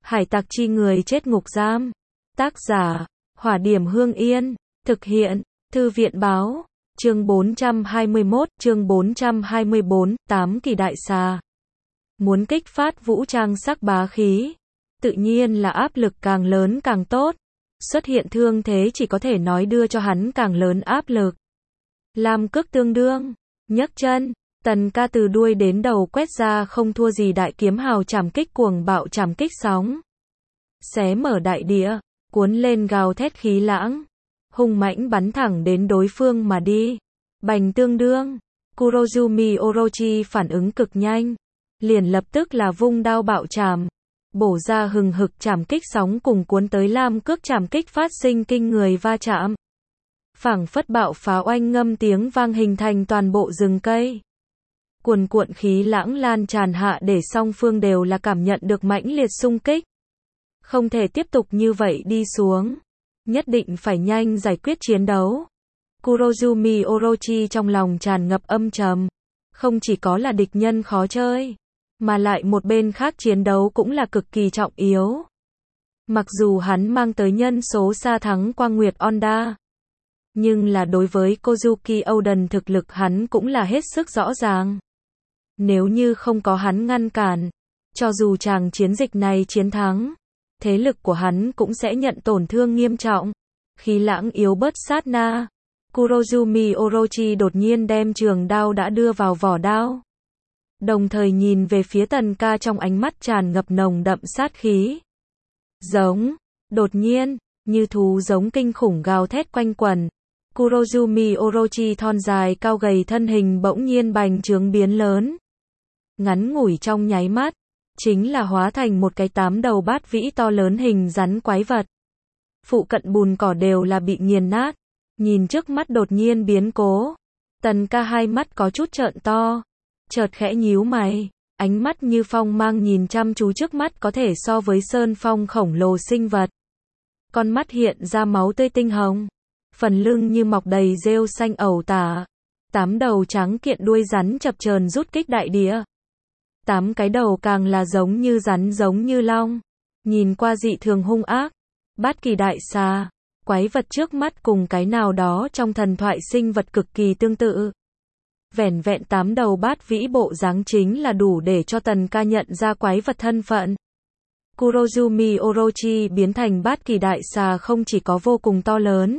Hải tặc chi người chết ngục giam. Tác giả, Hỏa Điểm Hương Yên. Thực hiện, Thư viện Báo. Chương 421, chương 424, 8 kỳ đại xà. Muốn kích phát vũ trang sắc bá khí. Tự nhiên là áp lực càng lớn càng tốt. Xuất hiện thương thế chỉ có thể nói đưa cho hắn càng lớn áp lực. Lam cước tương đương. Nhấc chân. Tần ca từ đuôi đến đầu quét ra không thua gì đại kiếm hào trảm kích cuồng bạo trảm kích sóng. Xé mở đại địa. Cuốn lên gào thét khí lãng. Hung mãnh bắn thẳng đến đối phương mà đi. Bành tương đương. Kurozumi Orochi phản ứng cực nhanh. Liền lập tức là vung đao bạo trảm. Bổ ra hừng hực trảm kích sóng cùng cuốn tới lam cước trảm kích phát sinh kinh người va chạm. Phảng phất bạo phá oanh ngâm tiếng vang hình thành toàn bộ rừng cây. Cuồn cuộn khí lãng lan tràn hạ để song phương đều là cảm nhận được mãnh liệt xung kích. Không thể tiếp tục như vậy đi xuống. Nhất định phải nhanh giải quyết chiến đấu. Kurozumi Orochi trong lòng tràn ngập âm trầm. Không chỉ có là địch nhân khó chơi, mà lại một bên khác chiến đấu cũng là cực kỳ trọng yếu. Mặc dù hắn mang tới nhân số xa thắng Quang Nguyệt Onda, nhưng là đối với Kozuki Oden thực lực hắn cũng là hết sức rõ ràng. Nếu như không có hắn ngăn cản, cho dù chàng chiến dịch này chiến thắng, thế lực của hắn cũng sẽ nhận tổn thương nghiêm trọng. Khí lãng yếu bớt sát na, Kurozumi Orochi đột nhiên đem trường đao đã đưa vào vỏ đao. Đồng thời nhìn về phía Tần ca trong ánh mắt tràn ngập nồng đậm sát khí. Giống, đột nhiên, như thú giống kinh khủng gào thét quanh quẩn. Kurozumi Orochi thon dài cao gầy thân hình bỗng nhiên bành trướng biến lớn. Ngắn ngủi trong nháy mắt, chính là hóa thành một cái 8 đầu bát vĩ to lớn hình rắn quái vật. Phụ cận bùn cỏ đều là bị nghiền nát. Nhìn trước mắt đột nhiên biến cố, Tần ca hai mắt có chút trợn to, chợt khẽ nhíu mày, ánh mắt như phong mang nhìn chăm chú trước mắt có thể so với sơn phong khổng lồ sinh vật. Con mắt hiện ra máu tươi tinh hồng, phần lưng như mọc đầy rêu xanh ẩu tả, 8 đầu trắng kiện đuôi rắn chập chờn rút kích đại địa. 8 cái đầu càng là giống như rắn giống như long, nhìn qua dị thường hung ác. Bát kỳ đại xà, quái vật trước mắt cùng cái nào đó trong thần thoại sinh vật cực kỳ tương tự. Vẻn vẹn 8 đầu bát vĩ bộ dáng chính là đủ để cho Tần ca nhận ra quái vật thân phận. Kurozumi Orochi biến thành bát kỳ đại xà không chỉ có vô cùng to lớn,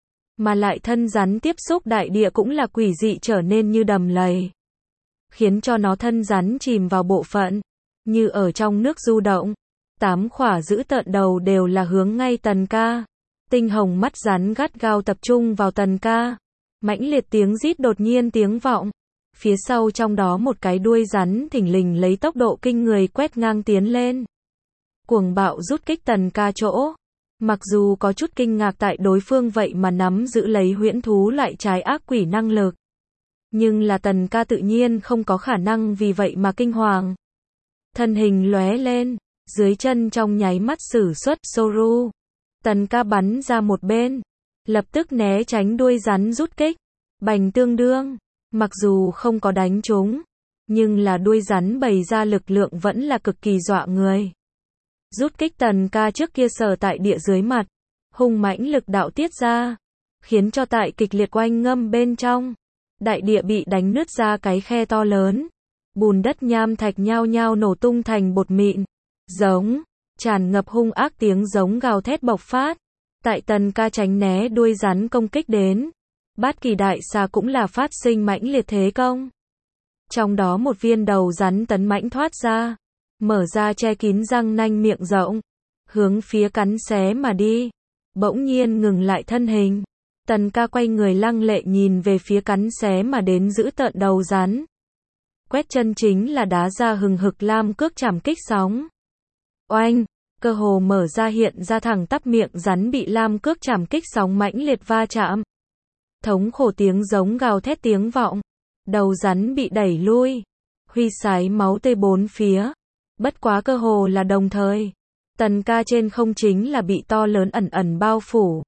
mà lại thân rắn tiếp xúc đại địa cũng là quỷ dị trở nên như đầm lầy, khiến cho nó thân rắn chìm vào bộ phận, như ở trong nước du động. 8 khỏa giữ tợn đầu đều là hướng ngay Tần ca. Tinh hồng mắt rắn gắt gao tập trung vào Tần ca. Mãnh liệt tiếng rít đột nhiên tiếng vọng. Phía sau trong đó một cái đuôi rắn thình lình lấy tốc độ kinh người quét ngang tiến lên. Cuồng bạo rút kích Tần ca chỗ. Mặc dù có chút kinh ngạc tại đối phương vậy mà nắm giữ lấy huyễn thú loại trái ác quỷ năng lực. Nhưng là Tần ca tự nhiên không có khả năng vì vậy mà kinh hoàng. Thân hình lóe lên, dưới chân trong nháy mắt sử xuất Soru. Tần ca bắn ra một bên, lập tức né tránh đuôi rắn rút kích. Bành tương đương, mặc dù không có đánh trúng, nhưng là đuôi rắn bày ra lực lượng vẫn là cực kỳ dọa người. Rút kích Tần ca trước kia sờ tại địa dưới mặt, hung mãnh lực đạo tiết ra, khiến cho tại kịch liệt oanh ngâm bên trong, đại địa bị đánh nứt ra cái khe to lớn, bùn đất nham thạch nhao nhao nổ tung thành bột mịn. Giống, tràn ngập hung ác tiếng giống gào thét bộc phát. Tại Tần ca tránh né đuôi rắn công kích đến, bát kỳ đại xà cũng là phát sinh mãnh liệt thế công. Trong đó một viên đầu rắn tấn mãnh thoát ra, mở ra che kín răng nanh miệng rộng, hướng phía cắn xé mà đi. Bỗng nhiên ngừng lại thân hình. Tần ca quay người lăng lệ nhìn về phía cắn xé mà đến giữ tợn đầu rắn. Quét chân chính là đá ra hừng hực lam cước trảm kích sóng. Oanh, cơ hồ mở ra hiện ra thẳng tắp miệng rắn bị lam cước trảm kích sóng mãnh liệt va chạm. Thống khổ tiếng giống gào thét tiếng vọng. Đầu rắn bị đẩy lui, huy sái máu tươi bốn phía. Bất quá cơ hồ là đồng thời, Tần ca trên không chính là bị to lớn ẩn ẩn bao phủ.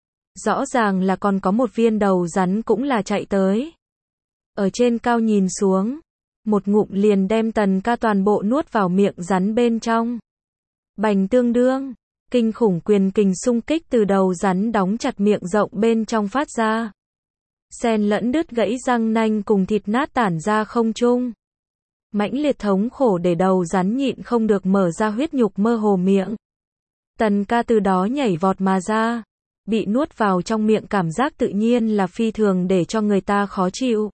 Rõ ràng là còn có một viên đầu rắn cũng là chạy tới. Ở trên cao nhìn xuống, một ngụm liền đem Tần ca toàn bộ nuốt vào miệng rắn bên trong. Bành tương đương, kinh khủng quyền kình xung kích từ đầu rắn đóng chặt miệng rộng bên trong phát ra. Xen lẫn đứt gãy răng nanh cùng thịt nát tản ra không trung. Mãnh liệt thống khổ để đầu rắn nhịn không được mở ra huyết nhục mơ hồ miệng. Tần ca từ đó nhảy vọt mà ra. Bị nuốt vào trong miệng cảm giác tự nhiên là phi thường để cho người ta khó chịu.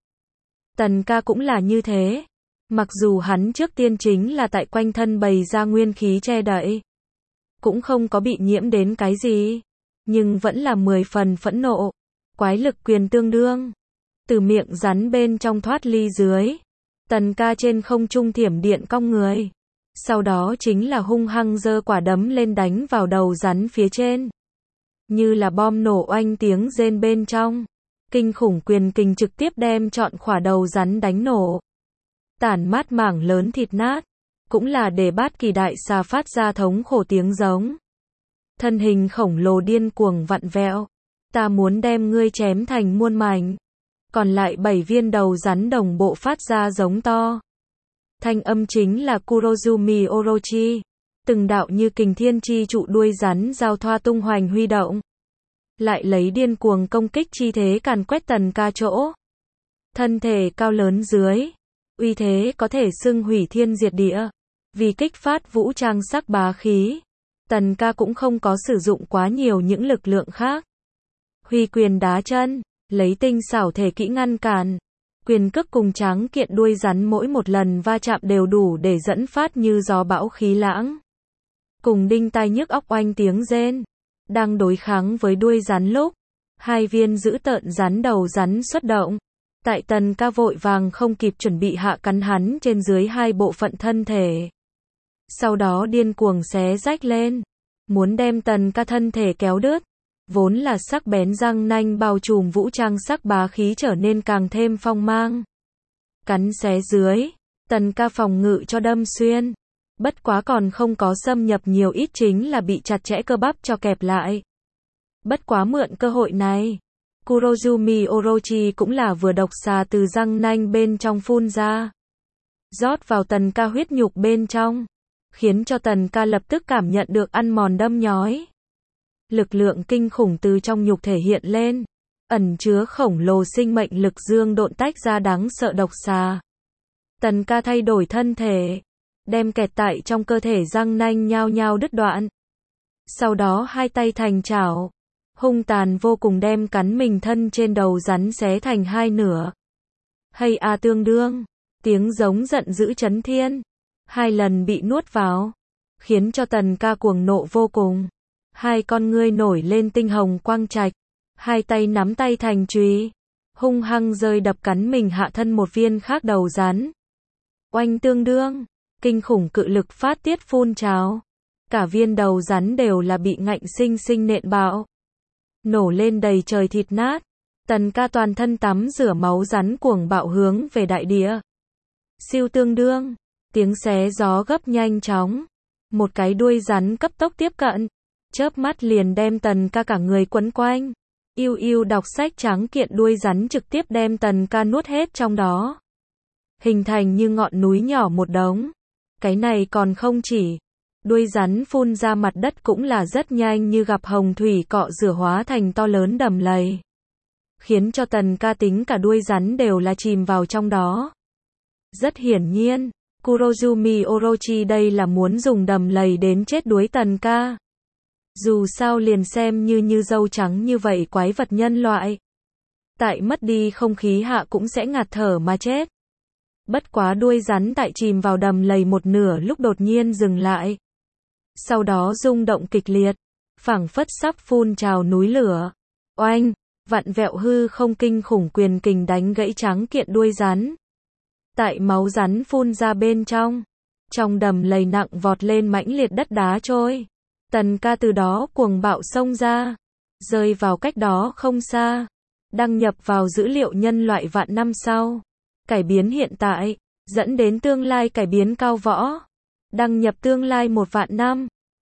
Tần ca cũng là như thế. Mặc dù hắn trước tiên chính là tại quanh thân bày ra nguyên khí che đậy. Cũng không có bị nhiễm đến cái gì. Nhưng vẫn là 10 phần phẫn nộ. Quái lực quyền tương đương. Từ miệng rắn bên trong thoát ly dưới. Tần ca trên không trung thiểm điện cong người. Sau đó chính là hung hăng giơ quả đấm lên đánh vào đầu rắn phía trên. Như là bom nổ oanh tiếng rên bên trong. Kinh khủng quyền kình trực tiếp đem trọn khỏa đầu rắn đánh nổ. Tản mát mảng lớn thịt nát. Cũng là để bát kỳ đại xà phát ra thống khổ tiếng giống. Thân hình khổng lồ điên cuồng vặn vẹo. Ta muốn đem ngươi chém thành muôn mảnh. Còn lại 7 viên đầu rắn đồng bộ phát ra giống to. Thanh âm chính là Kurozumi Orochi. Từng đạo như kình thiên chi trụ đuôi rắn giao thoa tung hoành huy động. Lại lấy điên cuồng công kích chi thế càn quét tần ca chỗ. Thân thể cao lớn dưới. Uy thế có thể xưng hủy thiên diệt địa. Vì kích phát vũ trang sắc bá khí. Tần ca cũng không có sử dụng quá nhiều những lực lượng khác. Huy quyền đá chân. Lấy tinh xảo thể kỹ ngăn cản. Quyền cước cùng tráng kiện đuôi rắn mỗi một lần va chạm đều đủ để dẫn phát như gió bão khí lãng. Cùng đinh tai nhức óc oanh tiếng rên. Đang đối kháng với đuôi rắn lúc. 2 viên giữ tợn rắn đầu rắn xuất động. Tại tần ca vội vàng không kịp chuẩn bị hạ cắn hắn trên dưới 2 bộ phận thân thể. Sau đó điên cuồng xé rách lên. Muốn đem tần ca thân thể kéo đứt. Vốn là sắc bén răng nanh bao trùm vũ trang sắc bá khí trở nên càng thêm phong mang. Cắn xé dưới. Tần ca phòng ngự cho đâm xuyên. Bất quá còn không có xâm nhập nhiều ít chính là bị chặt chẽ cơ bắp cho kẹp lại. Bất quá mượn cơ hội này. Kurozumi Orochi cũng là vừa độc xà từ răng nanh bên trong phun ra. Rót vào tần ca huyết nhục bên trong. Khiến cho tần ca lập tức cảm nhận được ăn mòn đâm nhói. Lực lượng kinh khủng từ trong nhục thể hiện lên. Ẩn chứa khổng lồ sinh mệnh lực dương độn tách ra đáng sợ độc xà. Tần ca thay đổi thân thể. Đem kẹt tại trong cơ thể răng nanh nhao nhao đứt đoạn. Sau đó 2 tay thành chảo. Hung tàn vô cùng đem cắn mình thân trên đầu rắn xé thành 2 nửa. Hay a tương đương. Tiếng giống giận dữ chấn thiên. 2 lần bị nuốt vào. Khiến cho tần ca cuồng nộ vô cùng. 2 con ngươi nổi lên tinh hồng quang trạch. 2 tay nắm tay thành chùy. Hung hăng rơi đập cắn mình hạ thân một viên khác đầu rắn. Oanh tương đương. Kinh khủng cự lực phát tiết phun trào. Cả viên đầu rắn đều là bị ngạnh sinh sinh nện bạo. Nổ lên đầy trời thịt nát. Tần ca toàn thân tắm rửa máu rắn cuồng bạo hướng về đại địa. Siêu tương đương. Tiếng xé gió gấp nhanh chóng. Một cái đuôi rắn cấp tốc tiếp cận. Chớp mắt liền đem tần ca cả người quấn quanh. Yêu yêu đọc sách trắng kiện đuôi rắn trực tiếp đem tần ca nuốt hết trong đó. Hình thành như ngọn núi nhỏ một đống. Cái này còn không chỉ. Đuôi rắn phun ra mặt đất cũng là rất nhanh như gặp hồng thủy cọ rửa hóa thành to lớn đầm lầy. Khiến cho tần ca tính cả đuôi rắn đều là chìm vào trong đó. Rất hiển nhiên, Kurozumi Orochi đây là muốn dùng đầm lầy đến chết đuối tần ca. Dù sao liền xem như dâu trắng như vậy quái vật nhân loại. Tại mất đi không khí hạ cũng sẽ ngạt thở mà chết. Bất quá đuôi rắn tại chìm vào đầm lầy một nửa lúc đột nhiên dừng lại. Sau đó rung động kịch liệt. Phảng phất sắp phun trào núi lửa. Oanh, vặn vẹo hư không kinh khủng quyền kình đánh gãy trắng kiện đuôi rắn. Tại máu rắn phun ra bên trong. Trong đầm lầy nặng vọt lên mãnh liệt đất đá trôi. Tần ca từ đó cuồng bạo xông ra. Rơi vào cách đó không xa. Đăng nhập vào dữ liệu nhân loại vạn năm sau. Cải biến hiện tại. Dẫn đến tương lai cải biến cao võ. Đăng nhập tương lai 1 vạn năm.